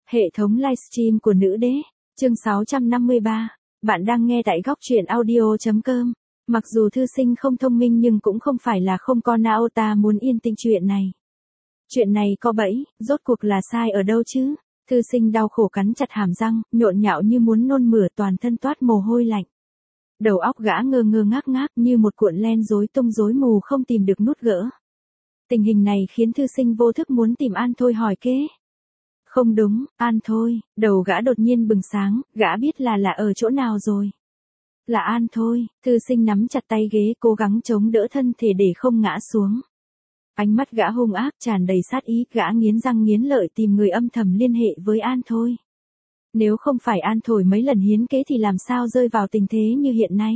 Hệ thống livestream của nữ đế, chương 653. Bạn đang nghe tại góc truyện audio.com. Mặc dù thư sinh không thông minh nhưng cũng không phải là không có não, ta muốn yên tĩnh chuyện này. Chuyện này có bẫy, rốt cuộc là sai ở đâu chứ? Thư sinh đau khổ cắn chặt hàm răng, nhộn nhạo như muốn nôn mửa, toàn thân toát mồ hôi lạnh. Đầu óc gã ngơ ngơ ngác ngác như một cuộn len rối tung rối mù không tìm được nút gỡ. Tình hình này khiến thư sinh vô thức muốn tìm An Thôi hỏi kế. Không đúng, An Thôi, đầu gã đột nhiên bừng sáng, gã biết là ở chỗ nào rồi. Là An Thôi, thư sinh nắm chặt tay ghế cố gắng chống đỡ thân thể để không ngã xuống. Ánh mắt gã hung ác tràn đầy sát ý, gã nghiến răng nghiến lợi tìm người âm thầm liên hệ với An Thôi. Nếu không phải An Thôi mấy lần hiến kế thì làm sao rơi vào tình thế như hiện nay.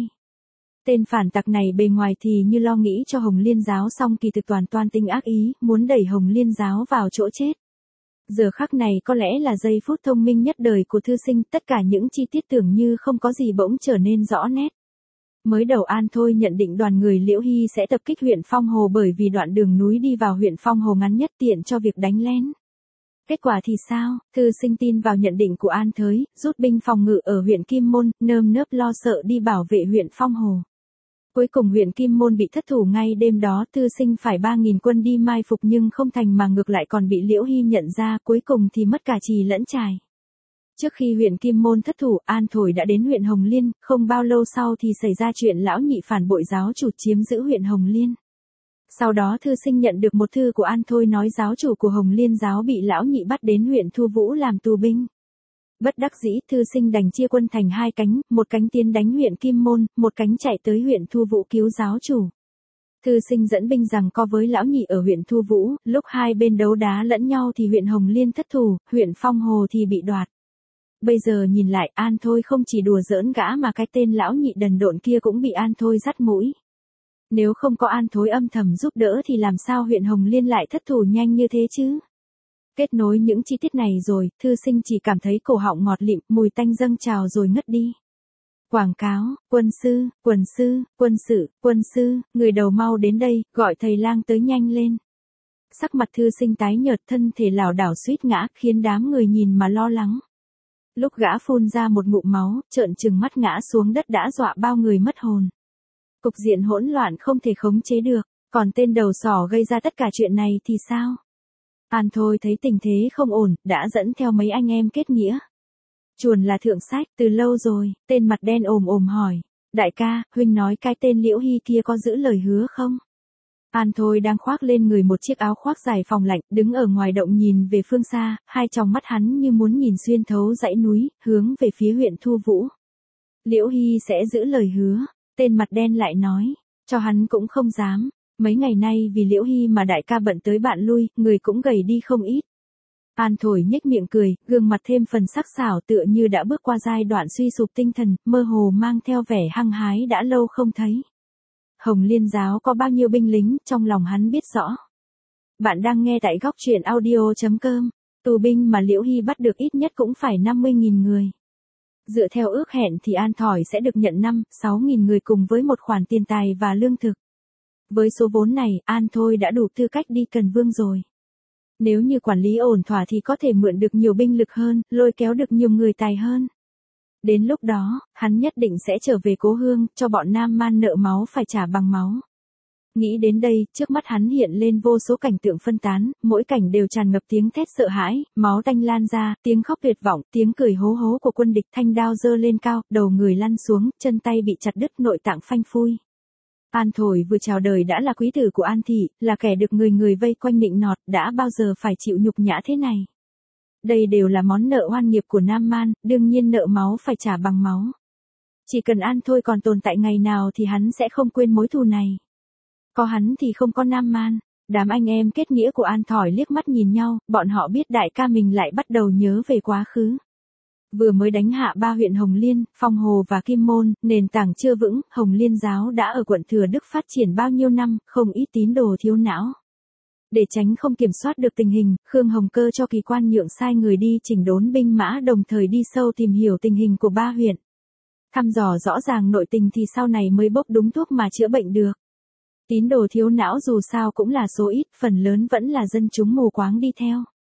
Tên phản tặc này bề ngoài thì như lo nghĩ cho Hồng Liên giáo, xong kỳ thực toàn tinh ác ý, muốn đẩy Hồng Liên giáo vào chỗ chết. Giờ khắc này có lẽ là giây phút thông minh nhất đời của thư sinh, tất cả những chi tiết tưởng như không có gì bỗng trở nên rõ nét. Mới đầu An Thôi nhận định đoàn người Liễu Hy sẽ tập kích huyện Phong Hồ bởi vì đoạn đường núi đi vào huyện Phong Hồ ngắn nhất tiện cho việc đánh lén. Kết quả thì sao? Thư sinh tin vào nhận định của An Thới, rút binh phòng ngự ở huyện Kim Môn, nơm nớp lo sợ đi bảo vệ huyện Phong Hồ. Cuối cùng huyện Kim Môn bị thất thủ ngay đêm đó, thư sinh phải 3.000 quân đi mai phục nhưng không thành mà ngược lại còn bị Liễu Hy nhận ra, cuối cùng thì mất cả trì lẫn trài. Trước khi huyện Kim Môn thất thủ, An Thôi đã đến huyện Hồng Liên, không bao lâu sau thì xảy ra chuyện lão nhị phản bội giáo chủ chiếm giữ huyện Hồng Liên. Sau đó thư sinh nhận được một thư của An Thôi nói giáo chủ của Hồng Liên giáo bị lão nhị bắt đến huyện Thu Vũ làm tù binh. Bất đắc dĩ, thư sinh đành chia quân thành hai cánh, một cánh tiến đánh huyện Kim Môn, một cánh chạy tới huyện Thu Vũ cứu giáo chủ. Thư sinh dẫn binh giằng co với lão nhị ở huyện Thu Vũ, lúc hai bên đấu đá lẫn nhau thì huyện Hồng Liên thất thủ, huyện Phong Hồ thì bị đoạt. Bây giờ nhìn lại, An Thôi không chỉ đùa giỡn gã mà cái tên lão nhị đần độn kia cũng bị An Thôi dắt mũi. Nếu không có An Thôi âm thầm giúp đỡ thì làm sao huyện Hồng Liên lại thất thủ nhanh như thế chứ? Kết nối những chi tiết này rồi, thư sinh chỉ cảm thấy cổ họng ngọt lịm, mùi tanh dâng trào rồi ngất đi. Quảng cáo, quân sư, quân sư, người đầu mau đến đây, gọi thầy lang tới nhanh lên. Sắc mặt thư sinh tái nhợt, thân thể lảo đảo suýt ngã, khiến đám người nhìn mà lo lắng. Lúc gã phun ra một ngụm máu, trợn trừng mắt ngã xuống đất đã dọa bao người mất hồn. Cục diện hỗn loạn không thể khống chế được, còn tên đầu sỏ gây ra tất cả chuyện này thì sao? An Thôi thấy tình thế không ổn, đã dẫn theo mấy anh em kết nghĩa. Chuồn là thượng sách, từ lâu rồi, tên mặt đen ồm hỏi. Đại ca, huynh nói cái tên Liễu Hy kia có giữ lời hứa không? An Thôi đang khoác lên người một chiếc áo khoác dài phòng lạnh, đứng ở ngoài động nhìn về phương xa, hai tròng mắt hắn như muốn nhìn xuyên thấu dãy núi, hướng về phía huyện Thu Vũ. Liễu Hy sẽ giữ lời hứa, tên mặt đen lại nói, cho hắn cũng không dám. Mấy ngày nay vì Liễu Hy mà đại ca bận tới bạn lui, người cũng gầy đi không ít. An Thôi nhếch miệng cười, gương mặt thêm phần sắc sảo tựa như đã bước qua giai đoạn suy sụp tinh thần, mơ hồ mang theo vẻ hăng hái đã lâu không thấy. Hồng Liên giáo có bao nhiêu binh lính, trong lòng hắn biết rõ. Bạn đang nghe tại góc truyện audio.com. Tù binh mà Liễu Hy bắt được ít nhất cũng phải 50.000 người. Dựa theo ước hẹn thì An Thôi sẽ được nhận 5-6.000 người cùng với một khoản tiền tài và lương thực. Với số vốn này, An Thôi đã đủ tư cách đi Cần Vương rồi. Nếu như quản lý ổn thỏa thì có thể mượn được nhiều binh lực hơn, lôi kéo được nhiều người tài hơn. Đến lúc đó, hắn nhất định sẽ trở về cố hương, cho bọn Nam Man nợ máu phải trả bằng máu. Nghĩ đến đây, trước mắt hắn hiện lên vô số cảnh tượng phân tán, mỗi cảnh đều tràn ngập tiếng thét sợ hãi, máu tanh lan ra, tiếng khóc tuyệt vọng, tiếng cười hố hố của quân địch, thanh đao giơ lên cao, đầu người lăn xuống, chân tay bị chặt đứt, nội tạng phanh phui. An Thôi vừa chào đời đã là quý tử của An thị, là kẻ được người vây quanh nịnh nọt, đã bao giờ phải chịu nhục nhã thế này. Đây đều là món nợ oan nghiệp của Nam Man, đương nhiên nợ máu phải trả bằng máu. Chỉ cần An Thôi còn tồn tại ngày nào thì hắn sẽ không quên mối thù này. Có hắn thì không có Nam Man. Đám anh em kết nghĩa của An Thôi liếc mắt nhìn nhau, bọn họ biết đại ca mình lại bắt đầu nhớ về quá khứ. Vừa mới đánh hạ 3 huyện Hồng Liên, Phong Hồ và Kim Môn, nền tảng chưa vững, Hồng Liên giáo đã ở quận Thừa Đức phát triển bao nhiêu năm, không ít tín đồ thiếu não. Để tránh không kiểm soát được tình hình, Khương Hồng Cơ cho kỳ quan nhượng sai người đi chỉnh đốn binh mã, đồng thời đi sâu tìm hiểu tình hình của 3 huyện. Thăm dò rõ ràng nội tình thì sau này mới bốc đúng thuốc mà chữa bệnh được. Tín đồ thiếu não dù sao cũng là số ít, phần lớn vẫn là dân chúng mù quáng đi theo.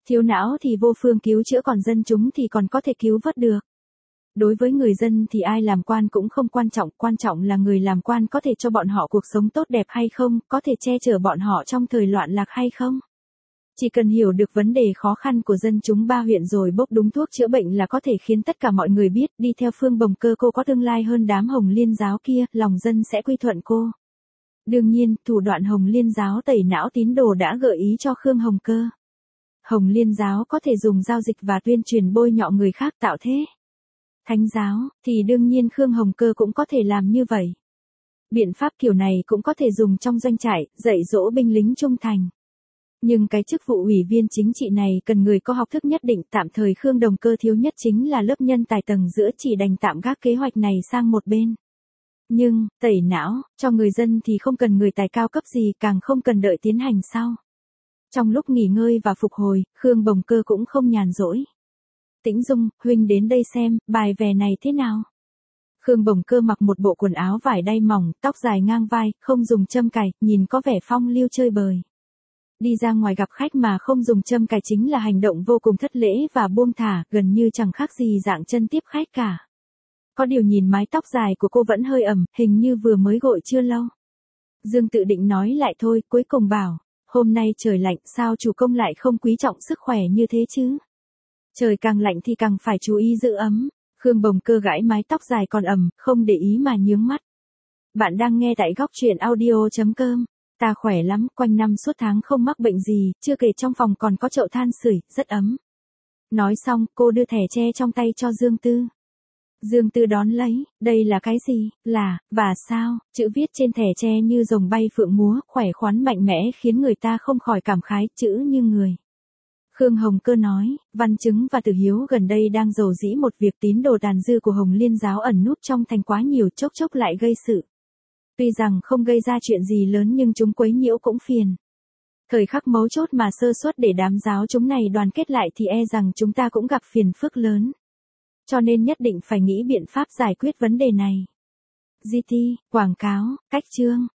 Thiếu não thì vô phương cứu chữa, còn dân chúng thì còn có thể cứu vớt được. Đối với người dân thì ai làm quan cũng không quan trọng là người làm quan có thể cho bọn họ cuộc sống tốt đẹp hay không, có thể che chở bọn họ trong thời loạn lạc hay không. Chỉ cần hiểu được vấn đề khó khăn của dân chúng ba huyện rồi bốc đúng thuốc chữa bệnh là có thể khiến tất cả mọi người biết, đi theo Phương Bồng Cơ cô có tương lai hơn đám Hồng Liên giáo kia, lòng dân sẽ quy thuận cô. Đương nhiên, thủ đoạn Hồng Liên giáo tẩy não tín đồ đã gợi ý cho Khương Hồng Cơ. Hồng Liên giáo có thể dùng giao dịch và tuyên truyền bôi nhọ người khác tạo thế. Thánh giáo, thì đương nhiên Khương Hồng Cơ cũng có thể làm như vậy. Biện pháp kiểu này cũng có thể dùng trong doanh trại, dạy dỗ binh lính trung thành. Nhưng cái chức vụ ủy viên chính trị này cần người có học thức nhất định, tạm thời Khương Đồng Cơ thiếu nhất chính là lớp nhân tài tầng giữa, chỉ đành tạm gác kế hoạch này sang một bên. Nhưng, tẩy não, cho người dân thì không cần người tài cao cấp gì, càng không cần đợi tiến hành sau. Trong lúc nghỉ ngơi và phục hồi, Khương Bồng Cơ cũng không nhàn rỗi. Tĩnh Dung, huynh đến đây xem, bài vè này thế nào? Khương Bồng Cơ mặc một bộ quần áo vải đay mỏng, tóc dài ngang vai, không dùng châm cài, nhìn có vẻ phong lưu chơi bời. Đi ra ngoài gặp khách mà không dùng châm cài chính là hành động vô cùng thất lễ và buông thả, gần như chẳng khác gì dạng chân tiếp khách cả. Có điều nhìn mái tóc dài của cô vẫn hơi ẩm, hình như vừa mới gội chưa lâu. Dương Tự định nói lại thôi, cuối cùng bảo, hôm nay trời lạnh, sao chủ công lại không quý trọng sức khỏe như thế chứ? Trời càng lạnh thì càng phải chú ý giữ ấm. Khương Bồng Cơ gãi mái tóc dài còn ẩm, không để ý mà nhướng mắt. Bạn đang nghe tại góc truyện audio.com. Ta khỏe lắm, quanh năm suốt tháng không mắc bệnh gì, chưa kể trong phòng còn có chậu than sưởi, rất ấm. Nói xong, cô đưa thẻ tre trong tay cho Dương Tư. Dương Tư đón lấy, đây là cái gì, là, và sao, chữ viết trên thẻ tre như rồng bay phượng múa, khỏe khoắn mạnh mẽ khiến người ta không khỏi cảm khái, chữ như người. Khương Hồng Cơ nói, Văn Chứng và Tử Hiếu gần đây đang rầu rĩ một việc tín đồ tàn dư của Hồng Liên giáo ẩn núp trong thành quá nhiều, chốc chốc lại gây sự. Tuy rằng không gây ra chuyện gì lớn nhưng chúng quấy nhiễu cũng phiền. Thời khắc mấu chốt mà sơ suất để đám giáo chúng này đoàn kết lại thì e rằng chúng ta cũng gặp phiền phức lớn. Cho nên nhất định phải nghĩ biện pháp giải quyết vấn đề này. GT, quảng cáo, cách chương.